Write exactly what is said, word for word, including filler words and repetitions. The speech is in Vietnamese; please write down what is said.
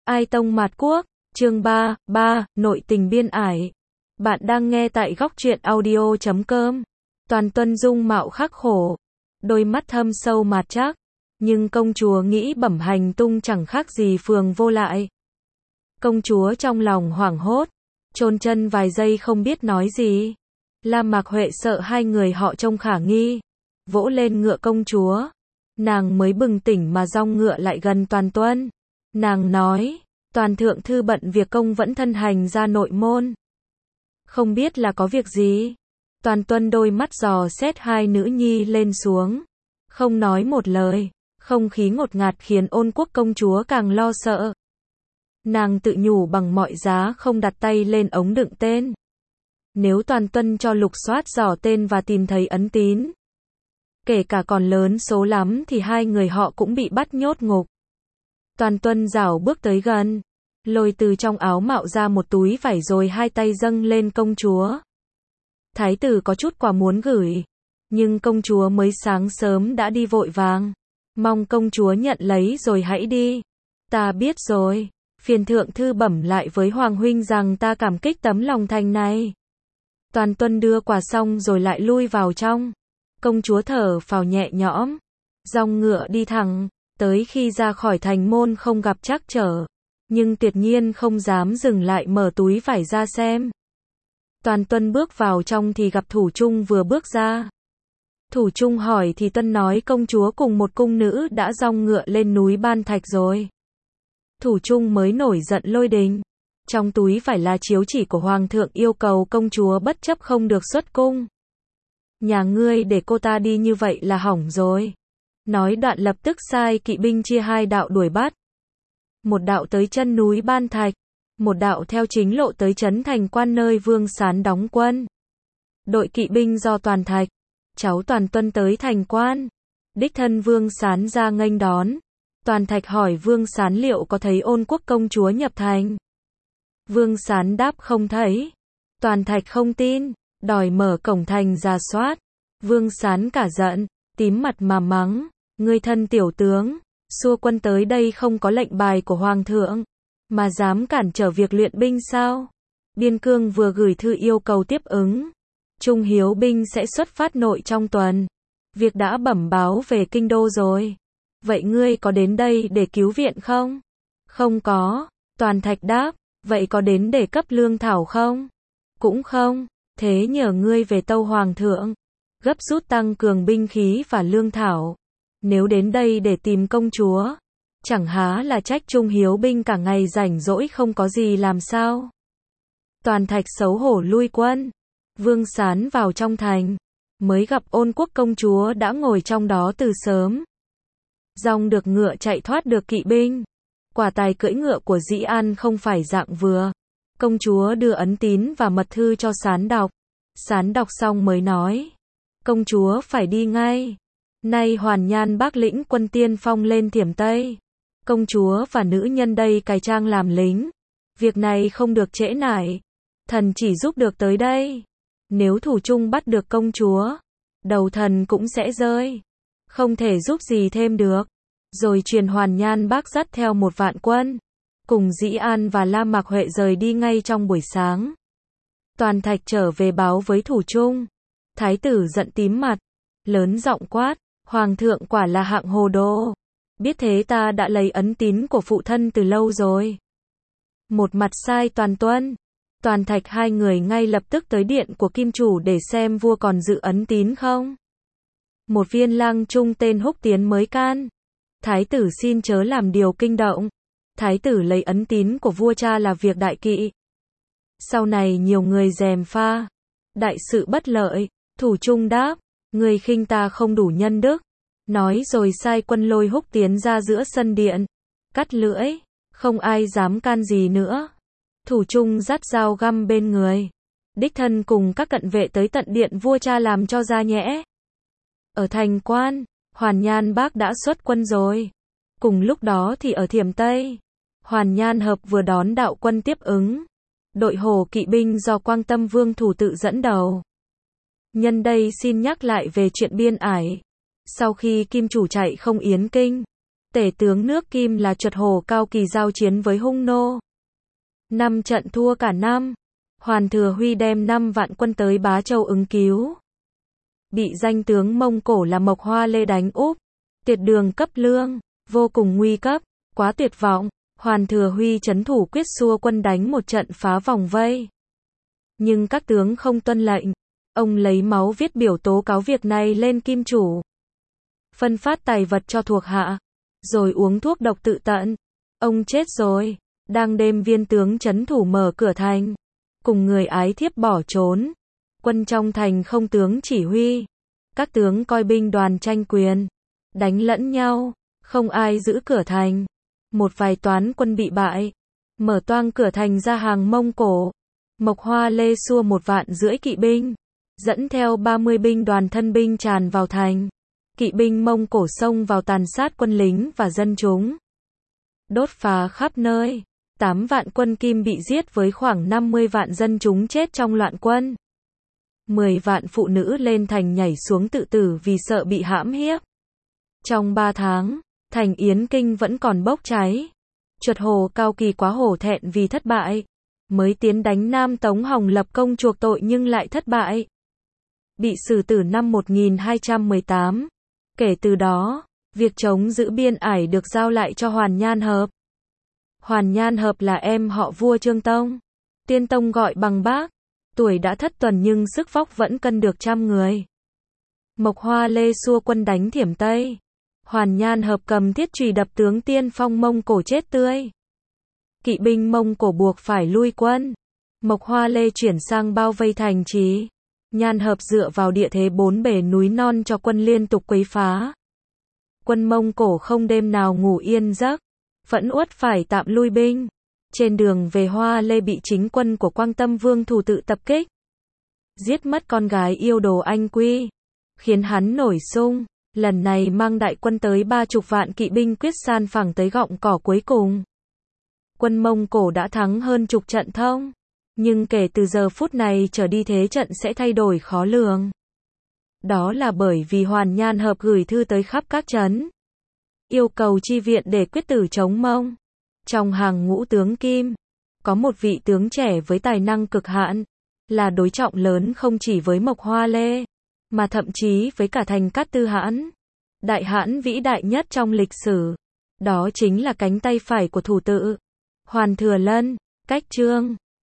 Ai Tông Mạt Quốc, chương ba, ba, Nội tình biên ải. Bạn đang nghe tại góc truyện audio chấm com. Toàn Tuân dung mạo khắc khổ, đôi mắt thâm sâu mạt trác, nhưng công chúa nghĩ bẩm hành tung chẳng khác gì phường vô lại. Công chúa trong lòng hoảng hốt, chôn chân vài giây không biết nói gì. Lam Mạc Huệ sợ hai người họ trông khả nghi, vỗ lên ngựa công chúa. Nàng mới bừng tỉnh mà dong ngựa lại gần Toàn Tuân. Nàng nói, Toàn thượng thư bận việc công vẫn thân hành ra nội môn. Không biết là có việc gì. Toàn Tuân đôi mắt dò xét hai nữ nhi lên xuống, không nói một lời. Không khí ngột ngạt khiến Ôn Quốc công chúa càng lo sợ. Nàng tự nhủ bằng mọi giá không đặt tay lên ống đựng tên. Nếu Toàn Tuân cho lục soát dò tên và tìm thấy ấn tín, kể cả còn lớn số lắm thì hai người họ cũng bị bắt nhốt ngục. Toàn Tuân rảo bước tới gần, lôi từ trong áo mạo ra một túi vải rồi hai tay dâng lên công chúa. Thái tử có chút quà muốn gửi, nhưng công chúa mới sáng sớm đã đi vội vàng. Mong công chúa nhận lấy rồi hãy đi. Ta biết rồi, phiền thượng thư bẩm lại với Hoàng huynh rằng ta cảm kích tấm lòng thành này. Toàn Tuân đưa quà xong rồi lại lui vào trong. Công chúa thở phào nhẹ nhõm, dòng ngựa đi thẳng, tới khi ra khỏi thành môn không gặp trắc trở, nhưng tuyệt nhiên không dám dừng lại mở túi vải ra xem. Toàn Tuân bước vào trong thì gặp Thủ Trung vừa bước ra. Thủ Trung hỏi thì Tuân nói công chúa cùng một cung nữ đã dong ngựa lên núi Ban Thạch rồi. Thủ Trung mới nổi giận lôi đình. Trong túi phải là chiếu chỉ của Hoàng thượng yêu cầu công chúa bất chấp không được xuất cung. Nhà ngươi để cô ta đi như vậy là hỏng rồi. Nói đoạn lập tức sai kỵ binh chia hai đạo đuổi bắt. Một đạo tới chân núi Ban Thạch, một đạo theo chính lộ tới trấn Thành Quan nơi Vương Sán đóng quân. Đội kỵ binh do Toàn Thạch, cháu Toàn Tuân tới Thành Quan. Đích thân Vương Sán ra nghênh đón. Toàn Thạch hỏi Vương Sán liệu có thấy Ôn Quốc công chúa nhập thành. Vương Sán đáp không thấy. Toàn Thạch không tin, đòi mở cổng thành rà soát. Vương Sán cả giận, tím mặt mà mắng, ngươi thân tiểu tướng, xua quân tới đây không có lệnh bài của Hoàng thượng, mà dám cản trở việc luyện binh sao? Biên Cương vừa gửi thư yêu cầu tiếp ứng. Trung Hiếu binh sẽ xuất phát nội trong tuần. Việc đã bẩm báo về kinh đô rồi. Vậy ngươi có đến đây để cứu viện không? Không có. Toàn Thạch đáp, vậy có đến để cấp lương thảo không? Cũng không. Thế nhờ ngươi về tâu Hoàng thượng, gấp rút tăng cường binh khí và lương thảo. Nếu đến đây để tìm công chúa, chẳng há là trách Trung Hiếu binh cả ngày rảnh rỗi không có gì làm sao? Toàn Thạch xấu hổ lui quân. Vương Sán vào trong thành, mới gặp Ôn Quốc công chúa đã ngồi trong đó từ sớm. Dòng được ngựa chạy thoát được kỵ binh. Quả tài cưỡi ngựa của Dĩ An không phải dạng vừa. Công chúa đưa ấn tín và mật thư cho Sán đọc. Sán đọc xong mới nói, công chúa phải đi ngay. Nay Hoàn Nhan bác lĩnh quân tiên phong lên Thiểm Tây. Công chúa và nữ nhân đây cải trang làm lính. Việc này không được trễ nải. Thần chỉ giúp được tới đây. Nếu Thủ Trung bắt được công chúa, đầu thần cũng sẽ rơi. Không thể giúp gì thêm được. Rồi truyền Hoàn Nhan bác dắt theo một vạn quân, cùng Dĩ An và Lam Mạc Huệ rời đi ngay trong buổi sáng. Toàn Thạch trở về báo với Thủ Trung. Thái tử giận tím mặt, lớn giọng quát, Hoàng thượng quả là hạng hồ đồ. Biết thế ta đã lấy ấn tín của phụ thân từ lâu rồi. Một mặt sai Toàn Tuân, Toàn Thạch hai người ngay lập tức tới điện của Kim Chủ để xem vua còn giữ ấn tín không. Một viên lang trung tên Húc Tiến mới can. Thái tử xin chớ làm điều kinh động. Thái tử lấy ấn tín của vua cha là việc đại kỵ. Sau này nhiều người gièm pha. Đại sự bất lợi. Thủ Trung đáp, người khinh ta không đủ nhân đức. Nói rồi sai quân lôi Húc Tiến ra giữa sân điện. Cắt lưỡi. Không ai dám can gì nữa. Thủ Trung dắt dao găm bên người. Đích thân cùng các cận vệ tới tận điện vua cha làm cho ra nhẽ. Ở Thành Quan, Hoàn Nhan bác đã xuất quân rồi. Cùng lúc đó thì ở Thiểm Tây, Hoàn Nhan hợp vừa đón đạo quân tiếp ứng. Đội hổ kỵ binh do Quang Tâm Vương thủ tự dẫn đầu. Nhân đây xin nhắc lại về chuyện biên ải. Sau khi Kim Chủ chạy không yến kinh, Tể tướng nước Kim là Chuột Hổ Cao Kỳ giao chiến với Hung Nô. Năm trận thua cả năm. Hoàn Thừa Huy đem năm vạn quân tới Bá Châu ứng cứu. Bị danh tướng Mông Cổ là Mộc Hoa Lê đánh úp. Tiệt đường cấp lương, vô cùng nguy cấp, quá tuyệt vọng. Hoàn Thừa Huy trấn thủ quyết xua quân đánh một trận phá vòng vây. Nhưng các tướng không tuân lệnh. Ông lấy máu viết biểu tố cáo việc này lên Kim Chủ. Phân phát tài vật cho thuộc hạ. Rồi uống thuốc độc tự tận. Ông chết rồi. Đang đêm viên tướng trấn thủ mở cửa thành. Cùng người ái thiếp bỏ trốn. Quân trong thành không tướng chỉ huy. Các tướng coi binh đoàn tranh quyền. Đánh lẫn nhau. Không ai giữ cửa thành. Một vài toán quân bị bại. Mở toang cửa thành ra hàng Mông Cổ. Mộc Hoa Lê xua một vạn rưỡi kỵ binh. Dẫn theo ba mươi binh đoàn thân binh tràn vào thành. Kỵ binh Mông Cổ xông vào tàn sát quân lính và dân chúng. Đốt phá khắp nơi. tám vạn quân Kim bị giết với khoảng năm mươi vạn dân chúng chết trong loạn quân. mười vạn phụ nữ lên thành nhảy xuống tự tử vì sợ bị hãm hiếp. Trong ba tháng, thành Yến Kinh vẫn còn bốc cháy. Chuột Hổ Cao Kỳ quá hổ thẹn vì thất bại. Mới tiến đánh Nam Tống Hồng lập công chuộc tội nhưng lại thất bại. Bị xử tử năm một nghìn hai trăm mười tám. Kể từ đó, việc chống giữ biên ải được giao lại cho Hoàn Nhan Hợp. Hoàn Nhan Hợp là em họ vua Trương Tông. Tiên Tông gọi bằng bác. Tuổi đã thất tuần nhưng sức vóc vẫn cân được trăm người. Mộc Hoa Lê xua quân đánh Thiểm Tây. Hoàn Nhan Hợp cầm thiết chùy đập tướng tiên phong Mông Cổ chết tươi. Kỵ binh Mông Cổ buộc phải lui quân. Mộc Hoa Lê chuyển sang bao vây thành trì. Nhan Hợp dựa vào địa thế bốn bề núi non cho quân liên tục quấy phá. Quân Mông Cổ không đêm nào ngủ yên giấc. Vẫn uất phải tạm lui binh. Trên đường về Hoa Lê bị chính quân của Quang Tâm Vương thủ tự tập kích. Giết mất con gái yêu đồ anh Quy. Khiến hắn nổi sung. Lần này mang đại quân tới ba chục vạn kỵ binh quyết san phẳng tới gọng cỏ cuối cùng. Quân Mông Cổ đã thắng hơn chục trận thông. Nhưng kể từ giờ phút này trở đi thế trận sẽ thay đổi khó lường. Đó là bởi vì Hoàn Nhan Hợp gửi thư tới khắp các trấn. Yêu cầu chi viện để quyết tử chống Mông. Trong hàng ngũ tướng Kim, có một vị tướng trẻ với tài năng cực hạn. Là đối trọng lớn không chỉ với Mộc Hoa Lê, mà thậm chí với cả Thành Cát Tư Hãn. Đại hãn vĩ đại nhất trong lịch sử. Đó chính là cánh tay phải của thủ tự. Hoàn Thừa Lân, cách Trương.